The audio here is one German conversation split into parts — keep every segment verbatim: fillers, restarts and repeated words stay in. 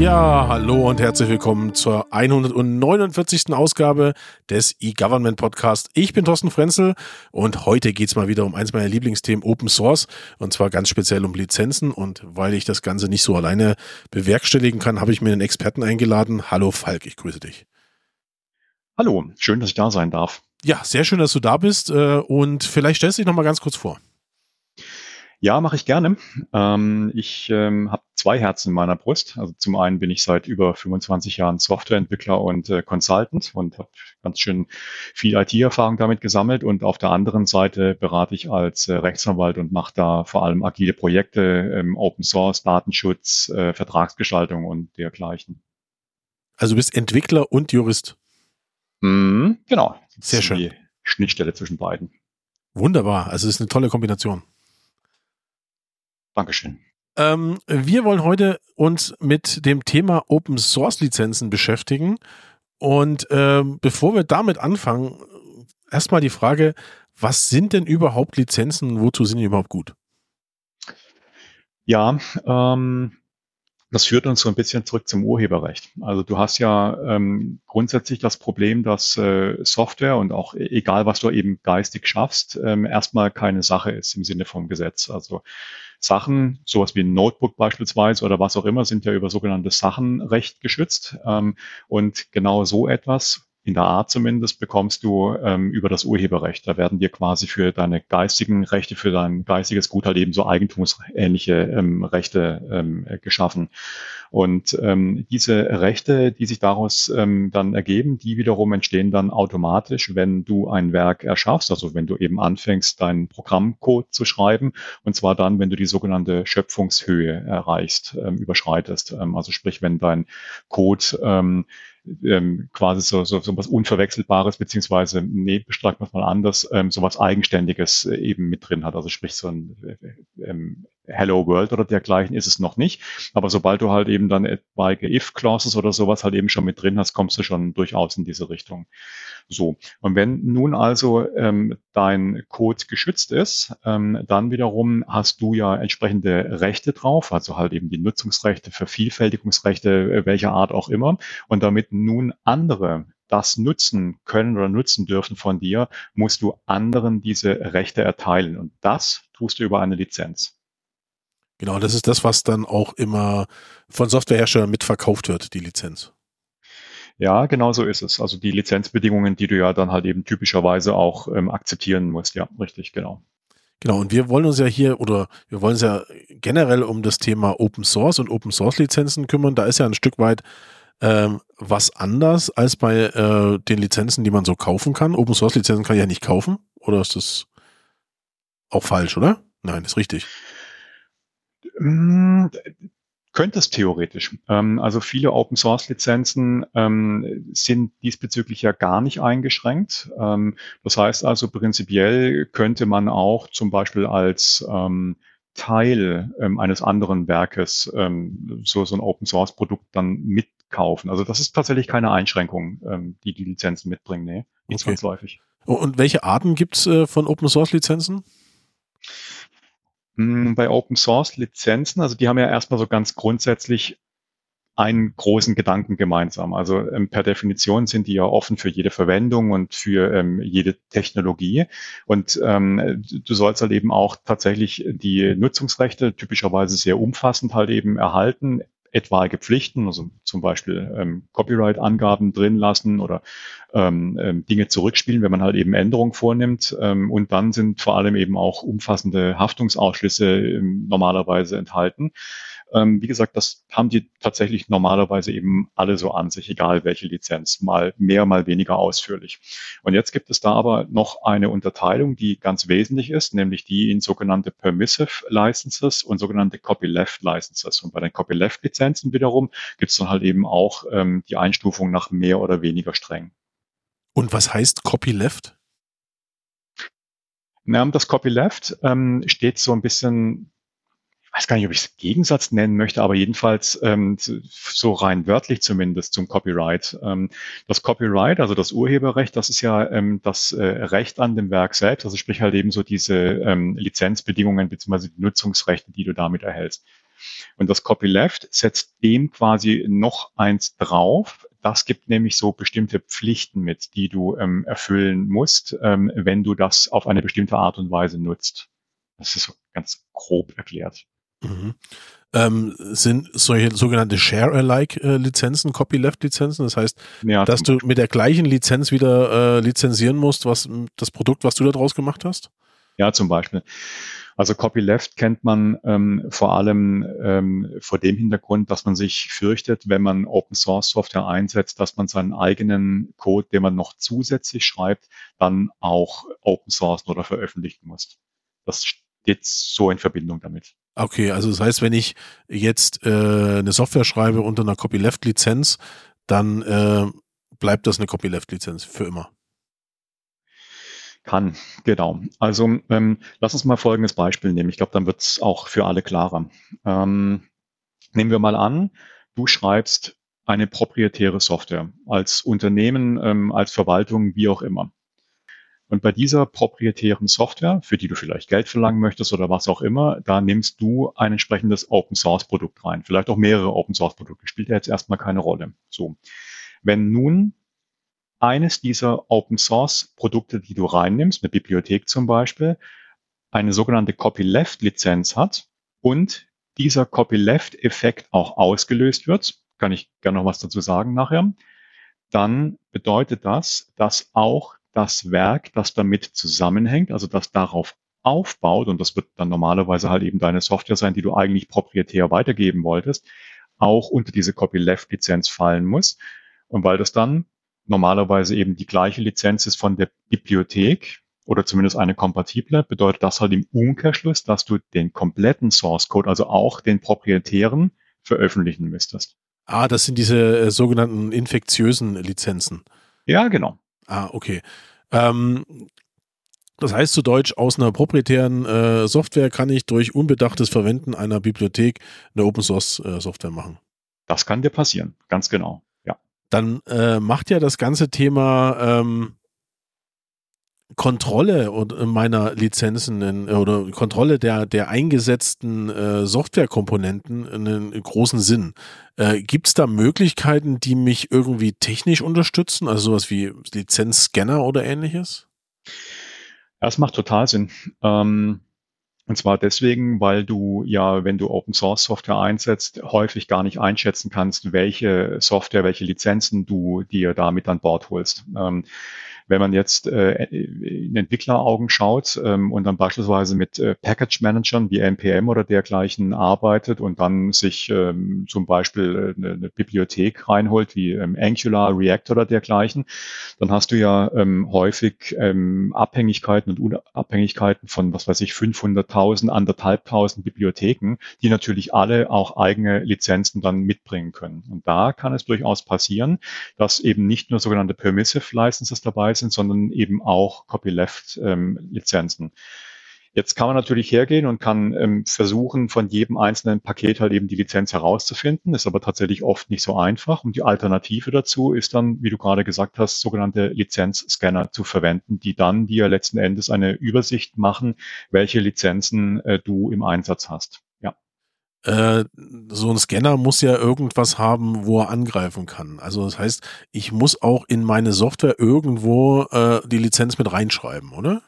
Ja, hallo und herzlich willkommen zur hundertneunundvierzigsten Ausgabe des E-Government Podcast. Ich bin Thorsten Frenzel und heute geht's mal wieder um eins meiner Lieblingsthemen, Open Source, und zwar ganz speziell um Lizenzen. Und weil ich das Ganze nicht so alleine bewerkstelligen kann, habe ich mir einen Experten eingeladen. Hallo Falk, ich grüße dich. Hallo, schön, dass ich da sein darf. Ja, sehr schön, dass du da bist, und vielleicht stellst du dich noch mal ganz kurz vor. Ja, mache ich gerne. Ähm, ich ähm, habe zwei Herzen in meiner Brust. Also zum einen bin ich seit über fünfundzwanzig Jahren Softwareentwickler und äh, Consultant und habe ganz schön viel I T-Erfahrung damit gesammelt. Und auf der anderen Seite berate ich als äh, Rechtsanwalt und mache da vor allem agile Projekte, ähm, Open Source, Datenschutz, äh, Vertragsgestaltung und dergleichen. Also du bist Entwickler und Jurist. Mhm, genau. Das Sehr ist schön. Die Schnittstelle zwischen beiden. Wunderbar, also es ist eine tolle Kombination. Dankeschön. Ähm, wir wollen heute uns mit dem Thema Open Source Lizenzen beschäftigen. Und ähm, bevor wir damit anfangen, erstmal die Frage, was sind denn überhaupt Lizenzen? Wozu sind die überhaupt gut? Ja, ähm, das führt uns so ein bisschen zurück zum Urheberrecht. Also du hast ja ähm, grundsätzlich das Problem, dass äh, Software und auch e- egal, was du eben geistig schaffst, ähm, erstmal keine Sache ist im Sinne vom Gesetz. Also Sachen, sowas wie ein Notebook beispielsweise oder was auch immer, sind ja über sogenanntes Sachenrecht geschützt. Ähm, und genau so etwas, in der Art zumindest, bekommst du ähm, über das Urheberrecht. Da werden dir quasi für deine geistigen Rechte, für dein geistiges Gut halt eben so eigentumsähnliche ähm, Rechte ähm, geschaffen. Und ähm, diese Rechte, die sich daraus ähm, dann ergeben, die wiederum entstehen dann automatisch, wenn du ein Werk erschaffst, also wenn du eben anfängst, deinen Programmcode zu schreiben, und zwar dann, wenn du die sogenannte Schöpfungshöhe erreichst, ähm, überschreitest. Ähm, also sprich, wenn dein Code ähm, ähm, quasi so, so, so was Unverwechselbares, beziehungsweise, nee, bestreiten wir es mal anders, ähm, so was Eigenständiges äh, eben mit drin hat. Also sprich so ein äh, ähm, Hello World oder dergleichen ist es noch nicht. Aber sobald du halt eben dann etwaige If-Clauses oder sowas halt eben schon mit drin hast, kommst du schon durchaus in diese Richtung. So. Und wenn nun also ähm, dein Code geschützt ist, ähm, dann wiederum hast du ja entsprechende Rechte drauf, also halt eben die Nutzungsrechte, Vervielfältigungsrechte, äh, welcher Art auch immer. Und damit nun andere das nutzen können oder nutzen dürfen von dir, musst du anderen diese Rechte erteilen. Und das tust du über eine Lizenz. Genau, das ist das, was dann auch immer von Softwareherstellern mitverkauft wird, die Lizenz. Ja, genau so ist es. Also die Lizenzbedingungen, die du ja dann halt eben typischerweise auch ähm, akzeptieren musst. Ja, richtig, genau. Genau, und wir wollen uns ja hier, oder wir wollen uns ja generell um das Thema Open Source und Open Source Lizenzen kümmern. Da ist ja ein Stück weit ähm, was anders als bei äh, den Lizenzen, die man so kaufen kann. Open Source Lizenzen kann ich ja nicht kaufen, oder ist das auch falsch, oder? Nein, ist richtig. Mm, Könnte es theoretisch. Ähm, also viele Open-Source-Lizenzen ähm, sind diesbezüglich ja gar nicht eingeschränkt. Ähm, das heißt also, prinzipiell könnte man auch zum Beispiel als ähm, Teil ähm, eines anderen Werkes ähm, so, so ein Open-Source-Produkt dann mitkaufen. Also das ist tatsächlich keine Einschränkung, ähm, die die Lizenzen mitbringen. Nee, nicht Okay. zwangsläufig. Und welche Arten gibt es äh, von Open Source Lizenzen? Bei Open Source Lizenzen, also die haben ja erstmal so ganz grundsätzlich einen großen Gedanken gemeinsam. Also ähm, per Definition sind die ja offen für jede Verwendung und für ähm, jede Technologie. Und ähm, du sollst halt eben auch tatsächlich die Nutzungsrechte typischerweise sehr umfassend halt eben erhalten, etwaige Pflichten, also zum Beispiel ähm, Copyright-Angaben drin lassen oder ähm, ähm, Dinge zurückspielen, wenn man halt eben Änderungen vornimmt. Ähm, und dann sind vor allem eben auch umfassende Haftungsausschlüsse ähm, normalerweise enthalten. Ähm, wie gesagt, das haben die tatsächlich normalerweise eben alle so an sich, egal welche Lizenz, mal mehr, mal weniger ausführlich. Und jetzt gibt es da aber noch eine Unterteilung, die ganz wesentlich ist, nämlich die in sogenannte Permissive Licenses und sogenannte Copyleft Licenses. Und bei den Copyleft Lizenzen wiederum gibt es dann halt eben auch ähm, die Einstufung nach mehr oder weniger streng. Und was heißt Copyleft? Ja, das Copyleft ähm, steht so ein bisschen, ich weiß gar nicht, ob ich es Gegensatz nennen möchte, aber jedenfalls ähm, so rein wörtlich zumindest zum Copyright. Ähm, das Copyright, also das Urheberrecht, das ist ja ähm, das äh, Recht an dem Werk selbst, also sprich halt eben so diese ähm, Lizenzbedingungen bzw. die Nutzungsrechte, die du damit erhältst. Und das Copyleft setzt dem quasi noch eins drauf. Das gibt nämlich so bestimmte Pflichten mit, die du ähm, erfüllen musst, ähm, wenn du das auf eine bestimmte Art und Weise nutzt. Das ist so ganz grob erklärt. Mhm. Ähm, sind solche sogenannte Share-alike-Lizenzen, Copyleft-Lizenzen? Das heißt, ja, dass du mit der gleichen Lizenz wieder äh, lizenzieren musst, was das Produkt, was du da draus gemacht hast? Ja, zum Beispiel. Also Copyleft kennt man ähm, vor allem ähm, vor dem Hintergrund, dass man sich fürchtet, wenn man Open-Source-Software einsetzt, dass man seinen eigenen Code, den man noch zusätzlich schreibt, dann auch Open-Sourcen oder veröffentlichen muss. Das steht so in Verbindung damit. Okay, also das heißt, wenn ich jetzt äh, eine Software schreibe unter einer Copyleft-Lizenz, dann äh, bleibt das eine Copyleft-Lizenz für immer. Kann, genau. Also ähm, lass uns mal folgendes Beispiel nehmen. Ich glaube, dann wird es auch für alle klarer. Ähm, nehmen wir mal an, du schreibst eine proprietäre Software als Unternehmen, ähm, als Verwaltung, wie auch immer. Und bei dieser proprietären Software, für die du vielleicht Geld verlangen möchtest oder was auch immer, da nimmst du ein entsprechendes Open-Source-Produkt rein. Vielleicht auch mehrere Open-Source-Produkte. Spielt ja jetzt erstmal keine Rolle. So. Wenn nun eines dieser Open-Source-Produkte, die du reinnimmst, eine Bibliothek zum Beispiel, eine sogenannte Copyleft-Lizenz hat und dieser Copyleft-Effekt auch ausgelöst wird, kann ich gerne noch was dazu sagen nachher, dann bedeutet das, dass auch das Werk, das damit zusammenhängt, also das darauf aufbaut, und das wird dann normalerweise halt eben deine Software sein, die du eigentlich proprietär weitergeben wolltest, auch unter diese Copyleft-Lizenz fallen muss. Und weil das dann normalerweise eben die gleiche Lizenz ist von der Bibliothek oder zumindest eine kompatible, bedeutet das halt im Umkehrschluss, dass du den kompletten Source Code, also auch den proprietären, veröffentlichen müsstest. Ah, das sind diese äh, sogenannten infektiösen Lizenzen. Ja, genau. Ah, okay. Ähm, das heißt zu Deutsch, aus einer proprietären äh, Software kann ich durch unbedachtes Verwenden einer Bibliothek eine Open-Source-Software äh, machen. Das kann dir passieren, ganz genau. Ja. Dann äh, macht ja das ganze Thema ähm, Kontrolle meiner Lizenzen in, oder Kontrolle der, der eingesetzten äh, Softwarekomponenten einen großen Sinn. Äh, Gibt es da Möglichkeiten, die mich irgendwie technisch unterstützen? Also sowas wie Lizenzscanner oder ähnliches? Das macht total Sinn. Ähm, und zwar deswegen, weil du ja, wenn du Open Source Software einsetzt, häufig gar nicht einschätzen kannst, welche Software, welche Lizenzen du dir damit an Bord holst. Ähm, Wenn man jetzt äh, in Entwickleraugen schaut ähm, und dann beispielsweise mit äh, Package-Managern wie N P M oder dergleichen arbeitet und dann sich ähm, zum Beispiel eine, eine Bibliothek reinholt wie ähm, Angular, React oder dergleichen, dann hast du ja ähm, häufig ähm, Abhängigkeiten und Unabhängigkeiten von, was weiß ich, fünfhunderttausend, anderthalbtausend Bibliotheken, die natürlich alle auch eigene Lizenzen dann mitbringen können. Und da kann es durchaus passieren, dass eben nicht nur sogenannte Permissive Licenses dabei sind, sondern eben auch Copyleft-Lizenzen. Ähm, Jetzt kann man natürlich hergehen und kann ähm, versuchen, von jedem einzelnen Paket halt eben die Lizenz herauszufinden, ist aber tatsächlich oft nicht so einfach. Und die Alternative dazu ist dann, wie du gerade gesagt hast, sogenannte Lizenzscanner zu verwenden, die dann dir letzten Endes eine Übersicht machen, welche Lizenzen äh, du im Einsatz hast. Ja. Äh, so ein Scanner muss ja irgendwas haben, wo er angreifen kann. Also das heißt, ich muss auch in meine Software irgendwo äh, die Lizenz mit reinschreiben, oder?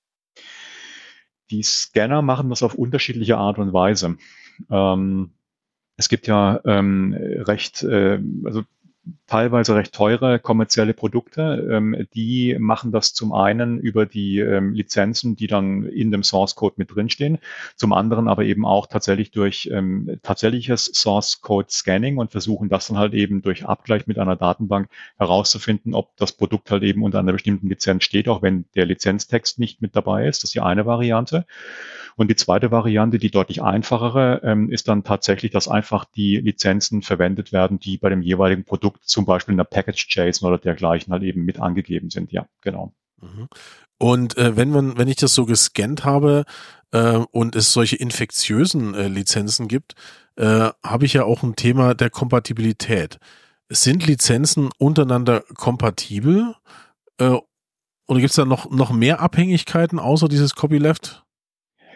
Die Scanner machen das auf unterschiedliche Art und Weise. Ähm, es gibt ja ähm, recht, äh, also teilweise recht teure kommerzielle Produkte, ähm, die machen das zum einen über die ähm, Lizenzen, die dann in dem Source Code mit drinstehen, zum anderen aber eben auch tatsächlich durch ähm, tatsächliches Source Code Scanning und versuchen das dann halt eben durch Abgleich mit einer Datenbank herauszufinden, ob das Produkt halt eben unter einer bestimmten Lizenz steht, auch wenn der Lizenztext nicht mit dabei ist. Das ist die eine Variante. Und die zweite Variante, die deutlich einfachere, ähm, ist dann tatsächlich, dass einfach die Lizenzen verwendet werden, die bei dem jeweiligen Produkt zum Beispiel in der Package-JSON oder dergleichen halt eben mit angegeben sind. Ja, genau. Und äh, wenn man, wenn ich das so gescannt habe äh, und es solche infektiösen äh, Lizenzen gibt, äh, habe ich ja auch ein Thema der Kompatibilität. Sind Lizenzen untereinander kompatibel? Äh, oder gibt es da noch, noch mehr Abhängigkeiten außer dieses Copyleft?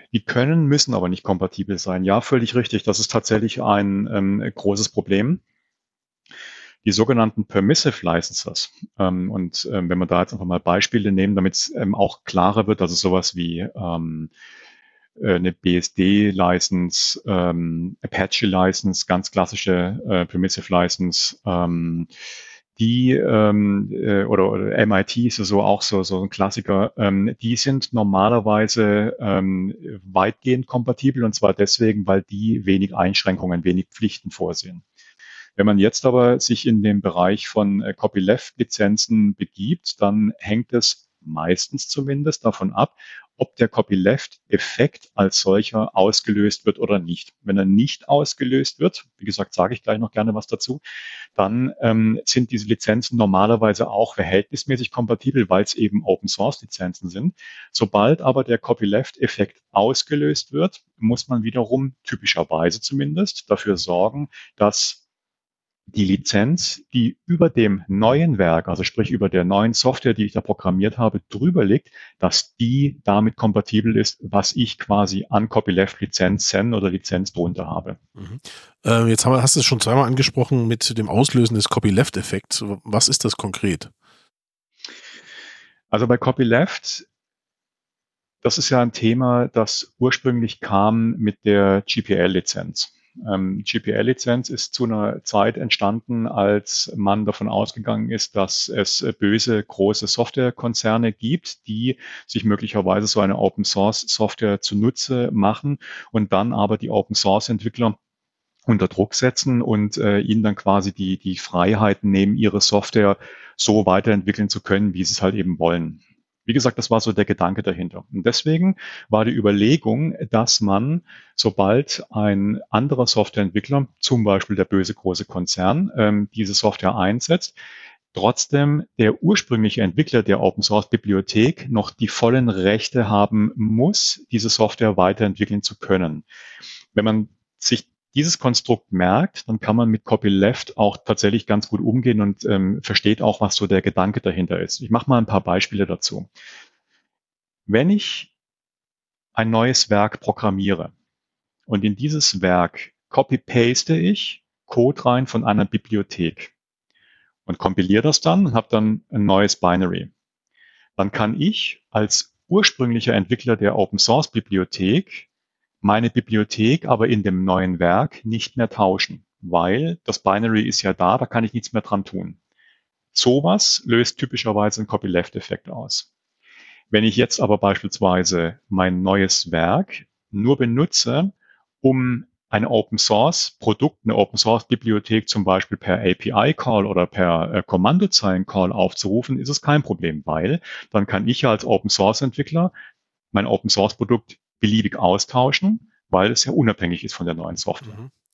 Die können, müssen aber nicht kompatibel sein. Ja, völlig richtig. Das ist tatsächlich ein ähm, großes Problem. Die sogenannten Permissive Licenses. Ähm, und ähm, wenn wir da jetzt einfach mal Beispiele nehmen, damit es ähm, auch klarer wird, dass es sowas wie ähm, äh, eine B S D-License, ähm, Apache-License, ganz klassische äh, Permissive License, ähm, die ähm, äh, oder, oder M I T ist ja so auch so, so ein Klassiker, ähm, die sind normalerweise ähm, weitgehend kompatibel, und zwar deswegen, weil die wenig Einschränkungen, wenig Pflichten vorsehen. Wenn man jetzt aber sich in den Bereich von äh, Copyleft-Lizenzen begibt, dann hängt es meistens zumindest davon ab, ob der Copyleft-Effekt als solcher ausgelöst wird oder nicht. Wenn er nicht ausgelöst wird, wie gesagt, sage ich gleich noch gerne was dazu, dann ähm, sind diese Lizenzen normalerweise auch verhältnismäßig kompatibel, weil es eben Open-Source-Lizenzen sind. Sobald aber der Copyleft-Effekt ausgelöst wird, muss man wiederum, typischerweise zumindest, dafür sorgen, dass die Lizenz, die über dem neuen Werk, also sprich über der neuen Software, die ich da programmiert habe, drüber liegt, dass die damit kompatibel ist, was ich quasi an Copyleft-Lizenzen oder Lizenz drunter habe. Mhm. Äh, jetzt haben wir, hast du es schon zweimal angesprochen mit dem Auslösen des Copyleft-Effekts. Was ist das konkret? Also bei Copyleft, das ist ja ein Thema, das ursprünglich kam mit der G P L-Lizenz. Ähm, G P L-Lizenz ist zu einer Zeit entstanden, als man davon ausgegangen ist, dass es böse große Softwarekonzerne gibt, die sich möglicherweise so eine Open-Source-Software zunutze machen und dann aber die Open-Source-Entwickler unter Druck setzen und äh, ihnen dann quasi die, die Freiheiten nehmen, ihre Software so weiterentwickeln zu können, wie sie es halt eben wollen. Wie gesagt, das war so der Gedanke dahinter. Und deswegen war die Überlegung, dass man, sobald ein anderer Softwareentwickler, zum Beispiel der böse große Konzern, ähm, diese Software einsetzt, trotzdem der ursprüngliche Entwickler der Open-Source-Bibliothek noch die vollen Rechte haben muss, diese Software weiterentwickeln zu können. Wenn man sich dieses Konstrukt merkt, dann kann man mit Copyleft auch tatsächlich ganz gut umgehen und ähm, versteht auch, was so der Gedanke dahinter ist. Ich mache mal ein paar Beispiele dazu. Wenn ich ein neues Werk programmiere und in dieses Werk copy-paste ich Code rein von einer Bibliothek und kompiliere das dann und habe dann ein neues Binary, dann kann ich als ursprünglicher Entwickler der Open-Source-Bibliothek meine Bibliothek aber in dem neuen Werk nicht mehr tauschen, weil das Binary ist ja da, da kann ich nichts mehr dran tun. Sowas löst typischerweise einen Copyleft-Effekt aus. Wenn ich jetzt aber beispielsweise mein neues Werk nur benutze, um ein Open-Source-Produkt, eine Open-Source-Bibliothek zum Beispiel per A P I-Call oder per äh, Kommandozeilen-Call aufzurufen, ist es kein Problem, weil dann kann ich ja als Open-Source-Entwickler mein Open-Source-Produkt beliebig austauschen, weil es ja unabhängig ist von der neuen Software.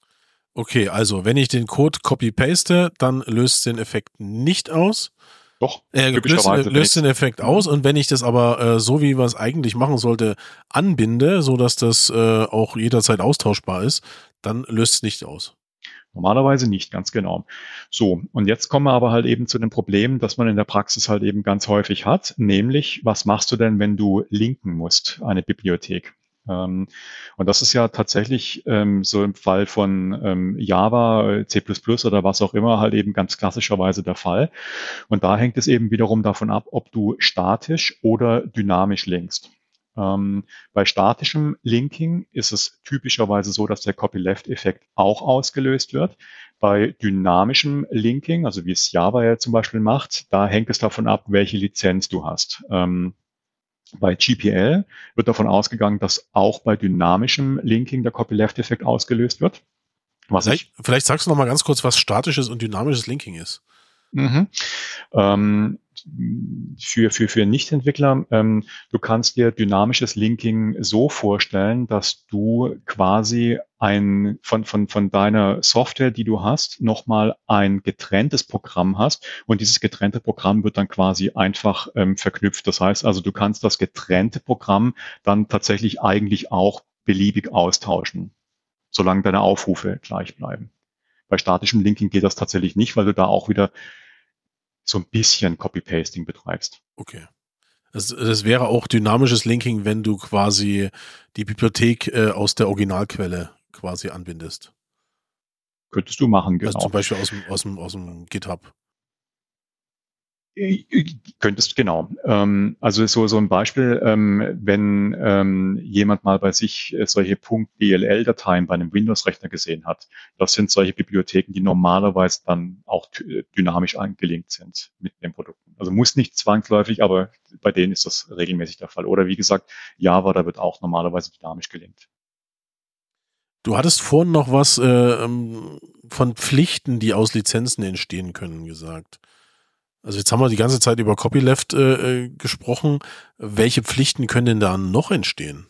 Okay, also wenn ich den Code copy-paste, dann löst den Effekt nicht aus. Doch, äh, löst, löst den Effekt aus, und wenn ich das aber äh, so, wie man es eigentlich machen sollte, anbinde, sodass das äh, auch jederzeit austauschbar ist, dann löst es nicht aus. Normalerweise nicht, ganz genau. So, und jetzt kommen wir aber halt eben zu dem Problem, das man in der Praxis halt eben ganz häufig hat, nämlich, was machst du denn, wenn du linken musst, eine Bibliothek? Ähm, und das ist ja tatsächlich ähm, so im Fall von ähm, Java, C plus plus oder was auch immer halt eben ganz klassischerweise der Fall. Und da hängt es eben wiederum davon ab, ob du statisch oder dynamisch linkst. Ähm, bei statischem Linking ist es typischerweise so, dass der Copyleft-Effekt auch ausgelöst wird. Bei dynamischem Linking, also wie es Java ja zum Beispiel macht, da hängt es davon ab, welche Lizenz du hast. Ähm, bei G P L wird davon ausgegangen, dass auch bei dynamischem Linking der Copyleft-Effekt ausgelöst wird. Was vielleicht, ich, vielleicht sagst du noch mal ganz kurz, was statisches und dynamisches Linking ist. Mhm. Ähm, für, für, für Nicht-Entwickler, ähm, du kannst dir dynamisches Linking so vorstellen, dass du quasi ein, von, von, von deiner Software, die du hast, nochmal ein getrenntes Programm hast, und dieses getrennte Programm wird dann quasi einfach ähm, verknüpft. Das heißt also, du kannst das getrennte Programm dann tatsächlich eigentlich auch beliebig austauschen, solange deine Aufrufe gleich bleiben. Bei statischem Linking geht das tatsächlich nicht, weil du da auch wieder so ein bisschen Copy-Pasting betreibst. Okay. Das, das wäre auch dynamisches Linking, wenn du quasi die Bibliothek äh, aus der Originalquelle quasi anbindest. Könntest du machen, genau. Also zum Beispiel aus dem, aus dem, aus dem GitHub. Könntest, genau. Ähm, also so, so ein Beispiel, ähm, wenn ähm, jemand mal bei sich äh, solche .dll-Dateien bei einem Windows-Rechner gesehen hat, das sind solche Bibliotheken, die normalerweise dann auch dynamisch angelinkt sind mit den Produkten. Also muss nicht zwangsläufig, aber bei denen ist das regelmäßig der Fall. Oder wie gesagt, Java, da wird auch normalerweise dynamisch gelinkt. Du hattest vorhin noch was äh, von Pflichten, die aus Lizenzen entstehen können, gesagt. Also jetzt haben wir die ganze Zeit über Copyleft äh, gesprochen. Welche Pflichten können denn da noch entstehen?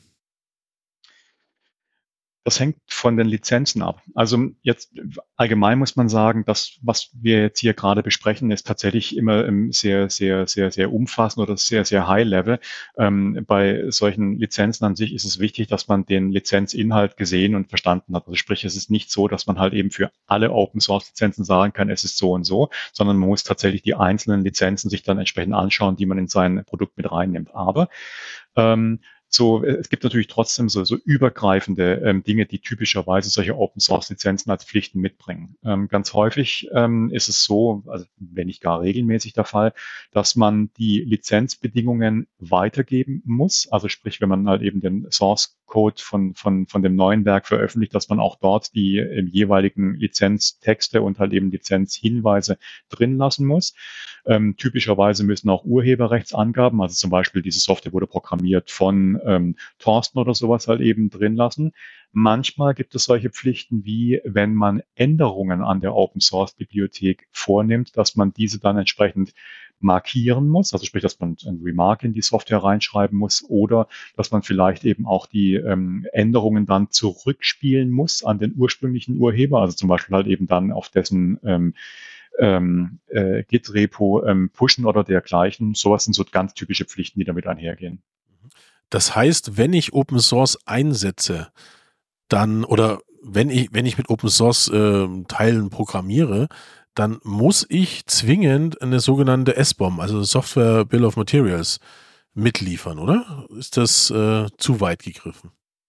Das hängt von den Lizenzen ab. Also jetzt allgemein muss man sagen, das, was wir jetzt hier gerade besprechen, ist tatsächlich immer sehr, sehr, sehr, sehr umfassend oder sehr, sehr high level. Ähm, bei solchen Lizenzen an sich ist es wichtig, dass man den Lizenzinhalt gesehen und verstanden hat. Also sprich, es ist nicht so, dass man halt eben für alle Open Source Lizenzen sagen kann, es ist so und so, sondern man muss tatsächlich die einzelnen Lizenzen sich dann entsprechend anschauen, die man in sein Produkt mit reinnimmt. Aber ähm, So, es gibt natürlich trotzdem so, so übergreifende ähm, Dinge, die typischerweise solche Open-Source-Lizenzen als Pflichten mitbringen. Ähm, ganz häufig ähm, ist es so, also wenn nicht gar regelmäßig der Fall, dass man die Lizenzbedingungen weitergeben muss. Also sprich, wenn man halt eben den Source-Code von, von, von dem neuen Werk veröffentlicht, dass man auch dort die ähm, jeweiligen Lizenztexte und halt eben Lizenzhinweise drin lassen muss. Ähm, typischerweise müssen auch Urheberrechtsangaben, also zum Beispiel diese Software wurde programmiert von ähm, Thorsten oder sowas halt eben drin lassen. Manchmal gibt es solche Pflichten wie, wenn man Änderungen an der Open Source Bibliothek vornimmt, dass man diese dann entsprechend markieren muss, also sprich, dass man ein Remark in die Software reinschreiben muss oder dass man vielleicht eben auch die ähm, Änderungen dann zurückspielen muss an den ursprünglichen Urheber, also zum Beispiel halt eben dann auf dessen ähm, ähm, äh, Git-Repo ähm, pushen oder dergleichen. Sowas sind so ganz typische Pflichten, die damit einhergehen. Das heißt, wenn ich Open Source einsetze, dann oder wenn ich wenn ich mit Open Source äh, Teilen programmiere, dann muss ich zwingend eine sogenannte S B O M, also Software Bill of Materials, mitliefern, oder? Ist das äh, zu weit gegriffen?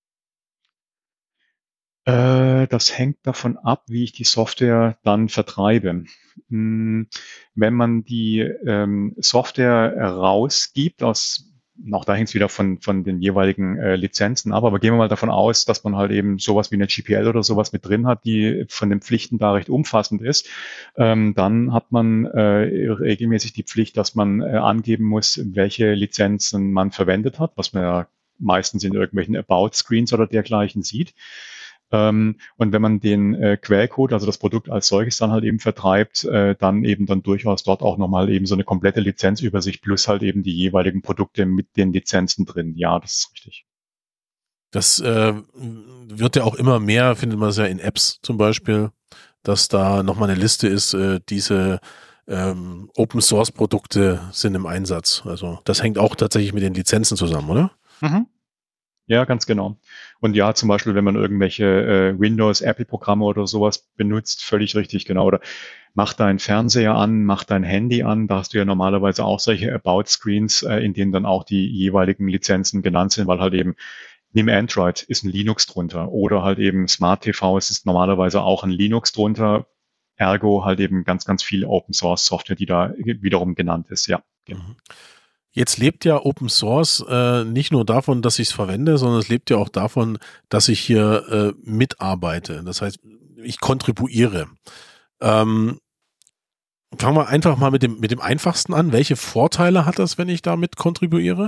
Äh, das hängt davon ab, wie ich die Software dann vertreibe. Hm, wenn man die ähm, Software rausgibt aus auch da hängt es wieder von, von den jeweiligen äh, Lizenzen ab, aber gehen wir mal davon aus, dass man halt eben sowas wie eine G P L oder sowas mit drin hat, die von den Pflichten da recht umfassend ist. Ähm, dann hat man äh, regelmäßig die Pflicht, dass man äh, angeben muss, welche Lizenzen man verwendet hat, was man ja meistens in irgendwelchen About-Screens oder dergleichen sieht. Ähm, und wenn man den äh, Quellcode, also das Produkt als solches dann halt eben vertreibt, äh, dann eben dann durchaus dort auch nochmal eben so eine komplette Lizenzübersicht plus halt eben die jeweiligen Produkte mit den Lizenzen drin. Ja, das ist richtig. Das äh, wird ja auch immer mehr, findet man es ja in Apps zum Beispiel, dass da nochmal eine Liste ist, äh, diese ähm, Open-Source-Produkte sind im Einsatz. Also das hängt auch tatsächlich mit den Lizenzen zusammen, oder? Mhm. Ja, ganz genau. Und ja, zum Beispiel, wenn man irgendwelche äh, Windows, Apple-Programme oder sowas benutzt, völlig richtig, genau. Oder mach deinen Fernseher an, mach dein Handy an. Da hast du ja normalerweise auch solche About-Screens, äh, in denen dann auch die jeweiligen Lizenzen genannt sind, weil halt eben, nimm Android, ist ein Linux drunter. Oder halt eben Smart T V, es ist normalerweise auch ein Linux drunter. Ergo halt eben ganz, ganz viel Open-Source-Software, die da wiederum genannt ist, ja. Mhm. Jetzt lebt ja Open Source äh, nicht nur davon, dass ich es verwende, sondern es lebt ja auch davon, dass ich hier äh, mitarbeite. Das heißt, ich kontribuiere. Ähm, fangen wir einfach mal mit dem, mit dem einfachsten an. Welche Vorteile hat das, wenn ich damit kontribuiere?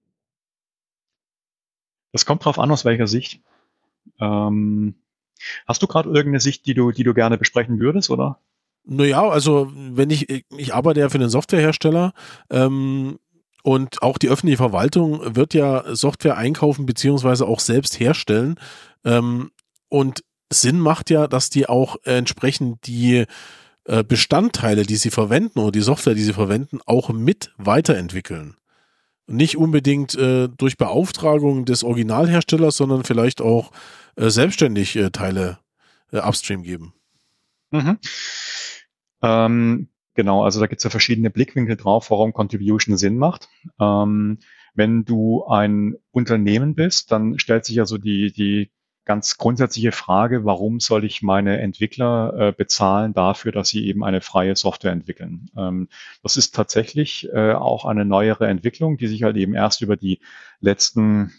Das kommt drauf an, aus welcher Sicht. Ähm, hast du gerade irgendeine Sicht, die du, die du gerne besprechen würdest, oder? Naja, also wenn ich, ich arbeite ja für den Softwarehersteller, ähm, und auch die öffentliche Verwaltung wird ja Software einkaufen beziehungsweise auch selbst herstellen. Ähm, und Sinn macht ja, dass die auch entsprechend die äh, Bestandteile, die sie verwenden oder die Software, die sie verwenden, auch mit weiterentwickeln. Nicht unbedingt äh, durch Beauftragung des Originalherstellers, sondern vielleicht auch äh, selbstständig äh, Teile äh, upstream geben. Mhm. Ähm, genau, also da gibt es ja verschiedene Blickwinkel drauf, warum Contribution Sinn macht. Ähm, Wenn du ein Unternehmen bist, dann stellt sich ja so die, die ganz grundsätzliche Frage, warum soll ich meine Entwickler äh, bezahlen dafür, dass sie eben eine freie Software entwickeln? Ähm, das ist tatsächlich äh, auch eine neuere Entwicklung, die sich halt eben erst über die letzten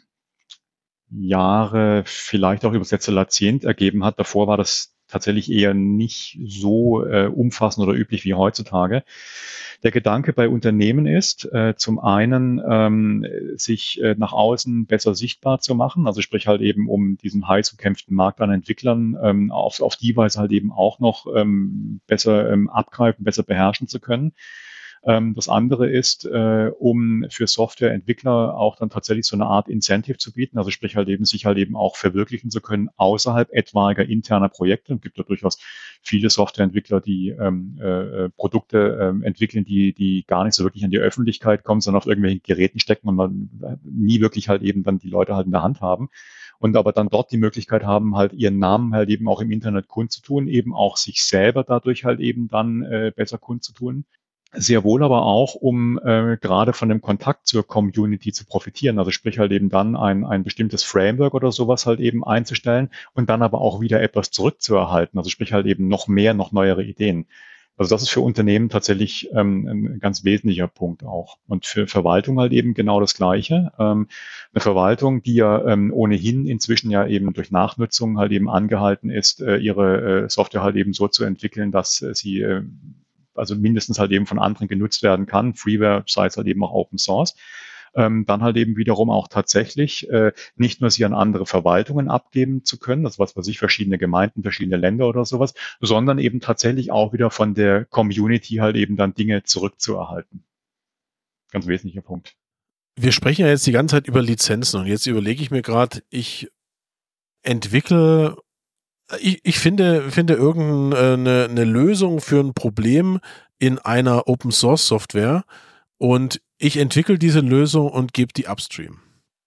Jahre, vielleicht auch über das letzte Jahrzehnt ergeben hat. Davor war das tatsächlich eher nicht so äh, umfassend oder üblich wie heutzutage. Der Gedanke bei Unternehmen ist, äh, zum einen ähm, sich äh, nach außen besser sichtbar zu machen, also sprich halt eben um diesen heiß umkämpften Markt an Entwicklern ähm, auf, auf die Weise halt eben auch noch ähm, besser ähm, abgreifen, besser beherrschen zu können. Ähm, das andere ist, äh, um für Softwareentwickler auch dann tatsächlich so eine Art Incentive zu bieten, also sprich halt eben, sich halt eben auch verwirklichen zu können außerhalb etwaiger interner Projekte. Es gibt ja durchaus viele Softwareentwickler, die ähm, äh, Produkte ähm, entwickeln, die, die gar nicht so wirklich an die Öffentlichkeit kommen, sondern auf irgendwelchen Geräten stecken und man nie wirklich halt eben dann die Leute halt in der Hand haben. Und aber dann dort die Möglichkeit haben, halt ihren Namen halt eben auch im Internet kundzutun, eben auch sich selber dadurch halt eben dann äh, besser kundzutun. Sehr wohl aber auch, um äh, gerade von dem Kontakt zur Community zu profitieren. Also sprich halt eben dann ein, ein bestimmtes Framework oder sowas halt eben einzustellen und dann aber auch wieder etwas zurückzuerhalten. Also sprich halt eben noch mehr, noch neuere Ideen. Also das ist für Unternehmen tatsächlich ähm, ein ganz wesentlicher Punkt auch. Und für Verwaltung halt eben genau das Gleiche. Ähm, eine Verwaltung, die ja ähm, ohnehin inzwischen ja eben durch Nachnutzung halt eben angehalten ist, äh, ihre äh, Software halt eben so zu entwickeln, dass äh, sie äh, also mindestens halt eben von anderen genutzt werden kann. Freeware sei es halt eben auch Open Source. Ähm, dann halt eben wiederum auch tatsächlich äh, nicht nur sie an andere Verwaltungen abgeben zu können, das was weiß ich, verschiedene Gemeinden, verschiedene Länder oder sowas, sondern eben tatsächlich auch wieder von der Community halt eben dann Dinge zurückzuerhalten. Ganz wesentlicher Punkt. Wir sprechen ja jetzt die ganze Zeit über Lizenzen und jetzt überlege ich mir gerade, ich entwickle Ich, ich finde, finde irgendeine eine Lösung für ein Problem in einer Open Source Software und ich entwickle diese Lösung und gebe die upstream.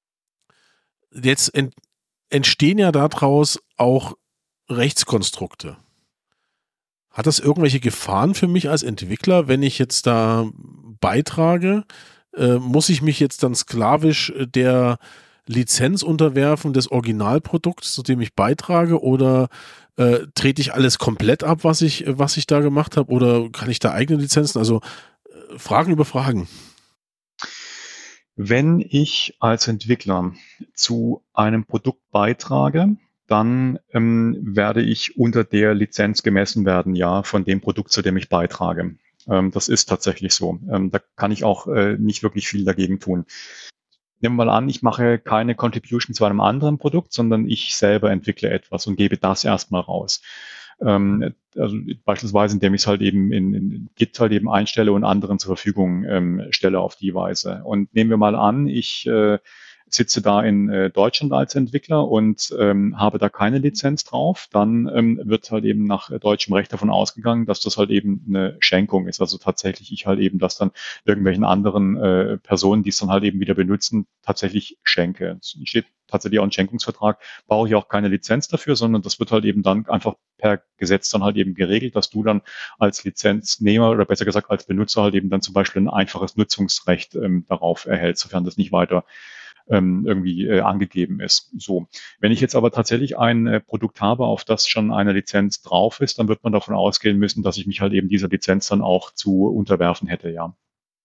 Jetzt ent, entstehen ja daraus auch Rechtskonstrukte. Hat das irgendwelche Gefahren für mich als Entwickler, wenn ich jetzt da beitrage? Äh, muss ich mich jetzt dann sklavisch der Lizenz unterwerfen des Originalprodukts, zu dem ich beitrage, oder äh, trete ich alles komplett ab, was ich, was ich da gemacht habe, oder kann ich da eigene Lizenzen? Also äh, Fragen über Fragen. Wenn ich als Entwickler zu einem Produkt beitrage, dann ähm, werde ich unter der Lizenz gemessen werden, ja, von dem Produkt, zu dem ich beitrage. Ähm, das ist tatsächlich so. Ähm, da kann ich auch äh, nicht wirklich viel dagegen tun. Nehmen wir mal an, ich mache keine Contribution zu einem anderen Produkt, sondern ich selber entwickle etwas und gebe das erstmal raus. Ähm, also beispielsweise, indem ich es halt eben in, in Git halt eben einstelle und anderen zur Verfügung ähm, stelle auf die Weise. Und nehmen wir mal an, ich äh, sitze da in äh, Deutschland als Entwickler und ähm, habe da keine Lizenz drauf, dann ähm, wird halt eben nach äh, deutschem Recht davon ausgegangen, dass das halt eben eine Schenkung ist. Also tatsächlich ich halt eben das dann irgendwelchen anderen äh, Personen, die es dann halt eben wieder benutzen, tatsächlich schenke. Es steht tatsächlich auch ein Schenkungsvertrag, brauche ich auch keine Lizenz dafür, sondern das wird halt eben dann einfach per Gesetz dann halt eben geregelt, dass du dann als Lizenznehmer oder besser gesagt als Benutzer halt eben dann zum Beispiel ein einfaches Nutzungsrecht ähm, darauf erhältst, sofern das nicht weiter ähm, irgendwie äh, angegeben ist. So, wenn ich jetzt aber tatsächlich ein äh, Produkt habe, auf das schon eine Lizenz drauf ist, dann wird man davon ausgehen müssen, dass ich mich halt eben dieser Lizenz dann auch zu unterwerfen hätte, ja.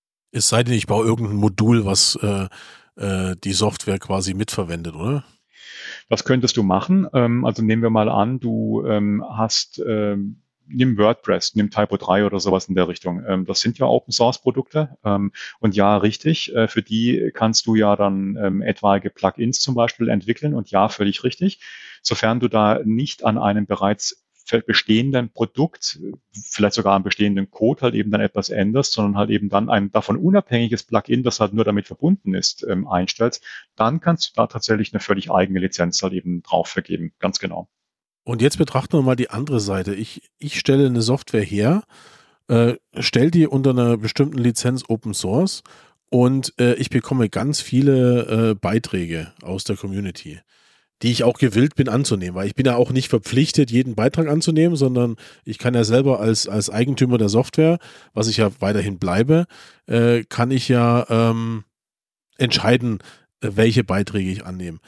Es sei denn, ich baue irgendein Modul, was äh, äh, die Software quasi mitverwendet, oder? Das könntest du machen. Ähm, also nehmen wir mal an, du ähm, hast ähm, nimm WordPress, nimm Typo drei oder sowas in der Richtung. Ähm, das sind ja Open-Source-Produkte. Ähm, und ja, richtig, äh, für die kannst du ja dann ähm, etwaige Plugins zum Beispiel entwickeln. Und ja, völlig richtig. Sofern du da nicht an einem bereits bestehenden Produkt, vielleicht sogar am bestehenden Code halt eben dann etwas änderst, sondern halt eben dann ein davon unabhängiges Plugin, das halt nur damit verbunden ist, ähm, einstellst, dann kannst du da tatsächlich eine völlig eigene Lizenz halt eben drauf vergeben. Ganz genau. Und jetzt betrachten wir mal die andere Seite. Ich, ich stelle eine Software her, äh, stelle die unter einer bestimmten Lizenz Open Source und äh, ich bekomme ganz viele äh, Beiträge aus der Community, die ich auch gewillt bin anzunehmen, weil ich bin ja auch nicht verpflichtet, jeden Beitrag anzunehmen, sondern ich kann ja selber als, als Eigentümer der Software, was ich ja weiterhin bleibe, äh, kann ich ja ähm, entscheiden, äh, welche Beiträge ich annehme.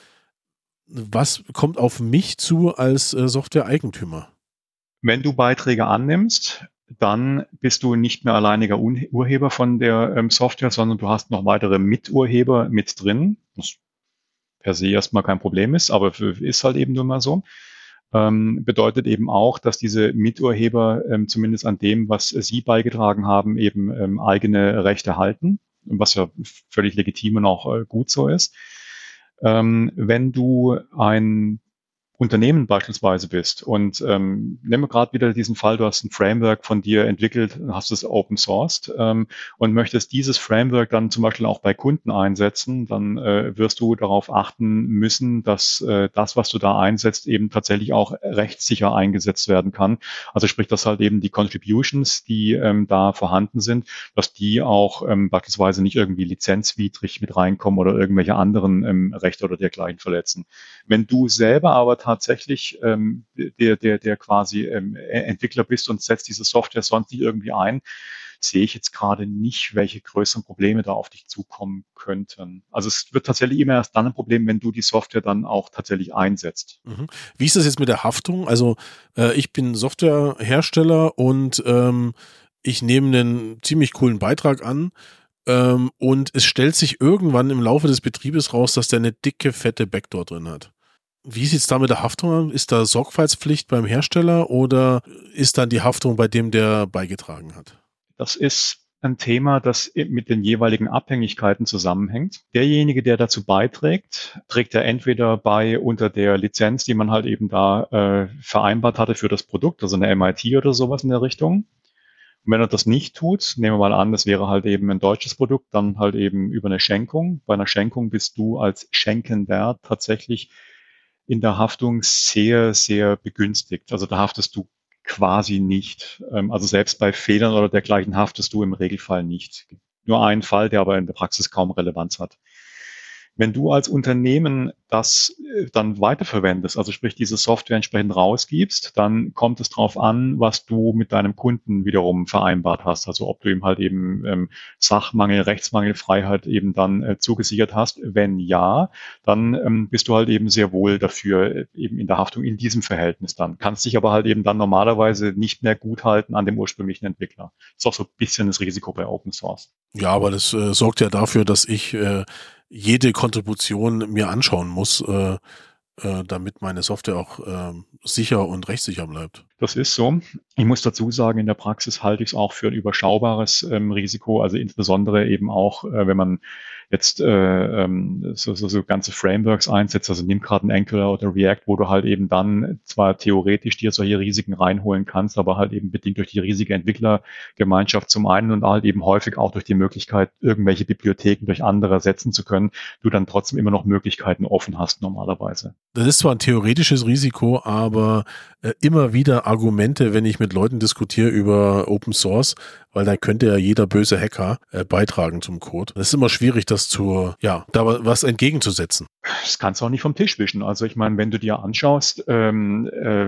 Was kommt auf mich zu als äh, Software-Eigentümer? Wenn du Beiträge annimmst, dann bist du nicht mehr alleiniger Un- Urheber von der ähm, Software, sondern du hast noch weitere Miturheber mit drin, was per se erstmal kein Problem ist, aber für, ist halt eben nur mal so. Ähm, bedeutet eben auch, dass diese Miturheber ähm, zumindest an dem, was sie beigetragen haben, eben ähm, eigene Rechte halten, was ja völlig legitim und auch äh, gut so ist. Ähm, wenn du ein Unternehmen beispielsweise bist und ähm, nehmen wir gerade wieder diesen Fall, du hast ein Framework von dir entwickelt, hast es open sourced ähm, und möchtest dieses Framework dann zum Beispiel auch bei Kunden einsetzen, dann äh, wirst du darauf achten müssen, dass äh, das, was du da einsetzt, eben tatsächlich auch rechtssicher eingesetzt werden kann. Also sprich, dass halt eben die Contributions, die ähm, da vorhanden sind, dass die auch ähm, beispielsweise nicht irgendwie lizenzwidrig mit reinkommen oder irgendwelche anderen ähm, Rechte oder dergleichen verletzen. Wenn du selber aber tatsächlich ähm, der, der, der quasi ähm, Entwickler bist und setzt diese Software sonst nicht irgendwie ein, sehe ich jetzt gerade nicht, welche größeren Probleme da auf dich zukommen könnten. Also es wird tatsächlich immer erst dann ein Problem, wenn du die Software dann auch tatsächlich einsetzt. Mhm. Wie ist das jetzt mit der Haftung? Also äh, ich bin Softwarehersteller und ähm, ich nehme einen ziemlich coolen Beitrag an ähm, und es stellt sich irgendwann im Laufe des Betriebes raus, dass der eine dicke, fette Backdoor drin hat. Wie sieht es da mit der Haftung an? Ist da Sorgfaltspflicht beim Hersteller oder ist dann die Haftung bei dem, der beigetragen hat? Das ist ein Thema, das mit den jeweiligen Abhängigkeiten zusammenhängt. Derjenige, der dazu beiträgt, trägt ja entweder bei unter der Lizenz, die man halt eben da äh, vereinbart hatte für das Produkt, also eine M I T oder sowas in der Richtung. Und wenn er das nicht tut, nehmen wir mal an, das wäre halt eben ein deutsches Produkt, dann halt eben über eine Schenkung. Bei einer Schenkung bist du als Schenkender tatsächlich in der Haftung sehr, sehr begünstigt. Also da haftest du quasi nicht. Also selbst bei Fehlern oder dergleichen haftest du im Regelfall nicht. Nur einen Fall, der aber in der Praxis kaum Relevanz hat. Wenn du als Unternehmen das dann weiterverwendest, also sprich diese Software entsprechend rausgibst, dann kommt es darauf an, was du mit deinem Kunden wiederum vereinbart hast. Also ob du ihm halt eben ähm, Sachmangel, Rechtsmangelfreiheit eben dann äh, zugesichert hast. Wenn ja, dann ähm, bist du halt eben sehr wohl dafür eben in der Haftung in diesem Verhältnis dann. Kannst dich aber halt eben dann normalerweise nicht mehr gut halten an dem ursprünglichen Entwickler. Das ist auch so ein bisschen das Risiko bei Open Source. Ja, aber das äh, sorgt ja dafür, dass ich äh, jede Kontribution mir anschauen muss, äh, äh, damit meine Software auch äh, sicher und rechtssicher bleibt. Das ist so. Ich muss dazu sagen, in der Praxis halte ich es auch für ein überschaubares ähm, Risiko, also insbesondere eben auch, äh, wenn man jetzt äh, ähm, so, so, so ganze Frameworks einsetzt, also nimm gerade ein Angular oder React, wo du halt eben dann zwar theoretisch dir solche Risiken reinholen kannst, aber halt eben bedingt durch die riesige Entwicklergemeinschaft zum einen und halt eben häufig auch durch die Möglichkeit, irgendwelche Bibliotheken durch andere ersetzen zu können, du dann trotzdem immer noch Möglichkeiten offen hast normalerweise. Das ist zwar ein theoretisches Risiko, aber äh, immer wieder Argumente, wenn ich mit Leuten diskutiere über Open Source, weil da könnte ja jeder böse Hacker äh, beitragen zum Code. Es ist immer schwierig, das zu, ja, da was entgegenzusetzen. Das kannst du auch nicht vom Tisch wischen. Also ich meine, wenn du dir anschaust, ähm, äh,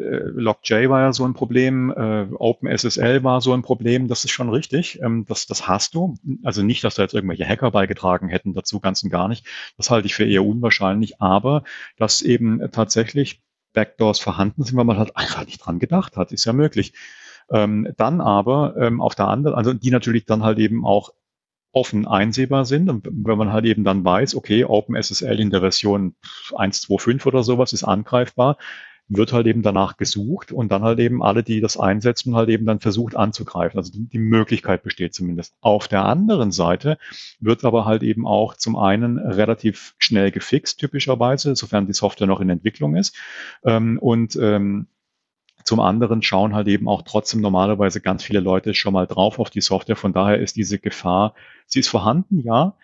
LogJ war ja so ein Problem, äh, OpenSSL war so ein Problem, das ist schon richtig. Ähm, das, das hast du. Also nicht, dass da jetzt irgendwelche Hacker beigetragen hätten dazu, ganz und gar nicht. Das halte ich für eher unwahrscheinlich, aber dass eben tatsächlich Backdoors vorhanden sind, weil man halt einfach nicht dran gedacht hat, ist ja möglich. Ähm, dann aber ähm, auf der anderen, also die natürlich dann halt eben auch offen einsehbar sind. Und wenn man halt eben dann weiß, okay, OpenSSL in der Version eins Punkt zwei Punkt fünf oder sowas ist angreifbar, wird halt eben danach gesucht und dann halt eben alle, die das einsetzen, halt eben dann versucht anzugreifen. Also die, die Möglichkeit besteht zumindest. Auf der anderen Seite wird aber halt eben auch zum einen relativ schnell gefixt, typischerweise, sofern die Software noch in Entwicklung ist. Ähm, und ähm, Zum anderen schauen halt eben auch trotzdem normalerweise ganz viele Leute schon mal drauf auf die Software. Von daher ist diese Gefahr, sie ist vorhanden, ja,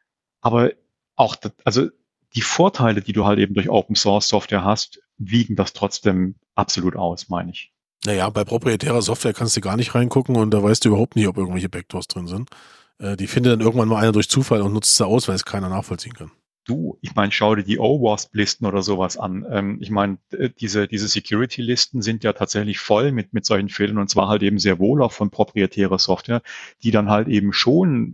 aber auch, also die Vorteile, die du halt eben durch Open Source Software hast, wiegen das trotzdem absolut aus, meine ich. Naja, bei proprietärer Software kannst du gar nicht reingucken und da weißt du überhaupt nicht, ob irgendwelche Backdoors drin sind. Äh, die findet dann irgendwann mal einer durch Zufall und nutzt sie aus, weil es keiner nachvollziehen kann. Du, ich meine, schau dir die O WASP-Listen oder sowas an. Ähm, ich meine, diese, diese Security-Listen sind ja tatsächlich voll mit, mit solchen Fehlern und zwar halt eben sehr wohl auch von proprietärer Software, die dann halt eben schon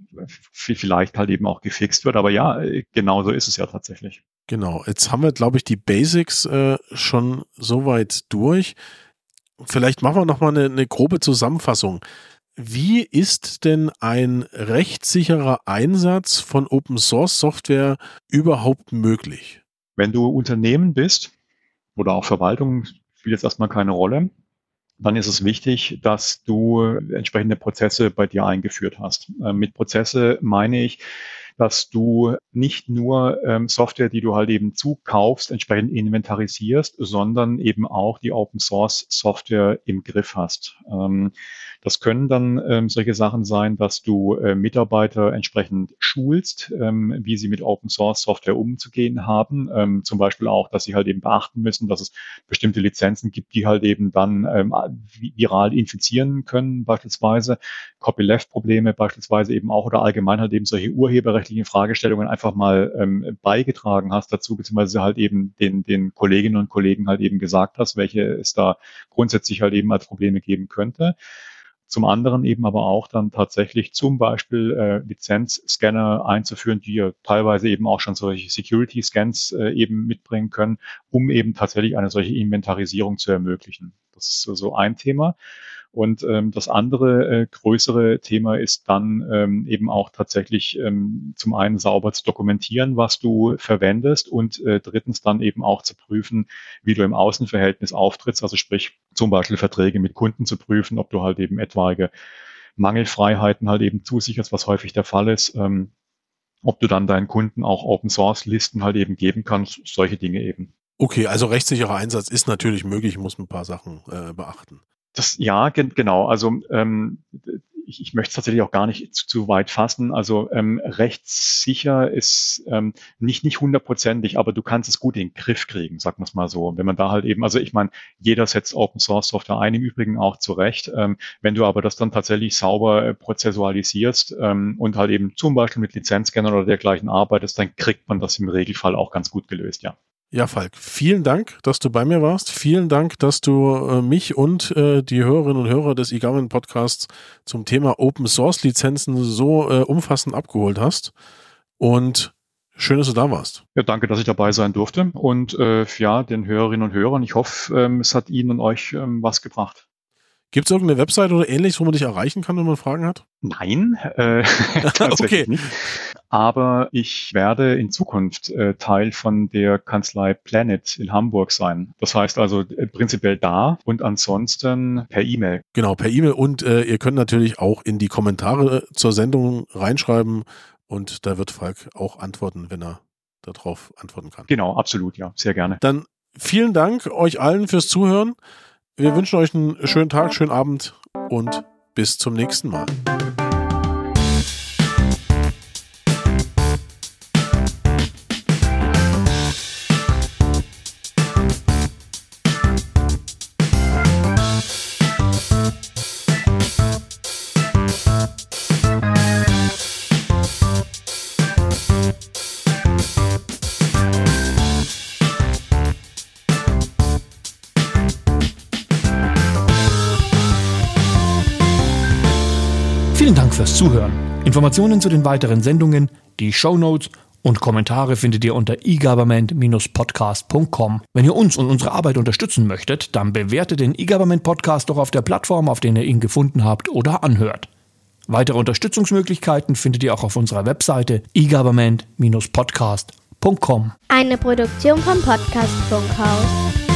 vielleicht halt eben auch gefixt wird. Aber ja, genau so ist es ja tatsächlich. Genau, jetzt haben wir, glaube ich, die Basics äh, schon soweit durch. Vielleicht machen wir nochmal eine, eine grobe Zusammenfassung. Wie ist denn ein rechtssicherer Einsatz von Open-Source-Software überhaupt möglich? Wenn du Unternehmen bist oder auch Verwaltung, spielt jetzt erstmal keine Rolle, dann ist es wichtig, dass du entsprechende Prozesse bei dir eingeführt hast. Äh, mit Prozesse meine ich, dass du nicht nur ähm, Software, die du halt eben zukaufst, entsprechend inventarisierst, sondern eben auch die Open-Source-Software im Griff hast. Ähm, das können dann ähm, solche Sachen sein, dass du äh, Mitarbeiter entsprechend schulst, ähm, wie sie mit Open-Source-Software umzugehen haben. Ähm, zum Beispiel auch, dass sie halt eben beachten müssen, dass es bestimmte Lizenzen gibt, die halt eben dann ähm, viral infizieren können, beispielsweise Copyleft-Probleme beispielsweise eben auch oder allgemein halt eben solche urheberrechtlichen Fragestellungen einfach mal ähm, beigetragen hast dazu, beziehungsweise halt eben den, den Kolleginnen und Kollegen halt eben gesagt hast, welche es da grundsätzlich halt eben als Probleme geben könnte. Zum anderen eben aber auch dann tatsächlich zum Beispiel äh, Lizenzscanner einzuführen, die ja teilweise eben auch schon solche Security-Scans äh, eben mitbringen können, um eben tatsächlich eine solche Inventarisierung zu ermöglichen. Das ist so, so ein Thema. Und ähm, das andere äh, größere Thema ist dann ähm, eben auch tatsächlich ähm, zum einen sauber zu dokumentieren, was du verwendest und äh, drittens dann eben auch zu prüfen, wie du im Außenverhältnis auftrittst, also sprich zum Beispiel Verträge mit Kunden zu prüfen, ob du halt eben etwaige Mangelfreiheiten halt eben zusicherst, was häufig der Fall ist, ähm, ob du dann deinen Kunden auch Open-Source-Listen halt eben geben kannst, solche Dinge eben. Okay, also rechtssicherer Einsatz ist natürlich möglich, muss ein paar Sachen äh, beachten. Das, ja, gen, genau. Also ähm, ich, ich möchte es tatsächlich auch gar nicht zu, zu weit fassen. Also ähm, rechtssicher ist ähm, nicht nicht hundertprozentig, aber du kannst es gut in den Griff kriegen, sagen wir es mal so. Wenn man da halt eben, also ich meine, jeder setzt Open Source Software ein, im Übrigen auch zurecht. Ähm, wenn du aber das dann tatsächlich sauber äh, prozessualisierst ähm, und halt eben zum Beispiel mit Lizenzscannern oder dergleichen arbeitest, dann kriegt man das im Regelfall auch ganz gut gelöst, ja. Ja, Falk, vielen Dank, dass du bei mir warst. Vielen Dank, dass du äh, mich und äh, die Hörerinnen und Hörer des eGovernment Podcasts zum Thema Open-Source-Lizenzen so äh, umfassend abgeholt hast. Und schön, dass du da warst. Ja, danke, dass ich dabei sein durfte. Und äh, ja, den Hörerinnen und Hörern, ich hoffe, ähm, es hat Ihnen und euch ähm, was gebracht. Gibt es irgendeine Website oder ähnliches, wo man dich erreichen kann, wenn man Fragen hat? Nein, äh, tatsächlich okay. nicht. Aber ich werde in Zukunft äh, Teil von der Kanzlei Planet in Hamburg sein. Das heißt also äh, prinzipiell da und ansonsten per E-Mail. Genau, per E-Mail und äh, ihr könnt natürlich auch in die Kommentare zur Sendung reinschreiben und da wird Falk auch antworten, wenn er darauf antworten kann. Genau, absolut, ja, sehr gerne. Dann vielen Dank euch allen fürs Zuhören. Wir wünschen euch einen schönen Tag, schönen Abend und bis zum nächsten Mal. Vielen Dank fürs Zuhören. Informationen zu den weiteren Sendungen, die Shownotes und Kommentare findet ihr unter e government Bindestrich podcast Punkt com. Wenn ihr uns und unsere Arbeit unterstützen möchtet, dann bewertet den eGovernment Podcast doch auf der Plattform, auf der ihr ihn gefunden habt oder anhört. Weitere Unterstützungsmöglichkeiten findet ihr auch auf unserer Webseite e government Bindestrich podcast Punkt com. Eine Produktion vom Podcast Funkhaus.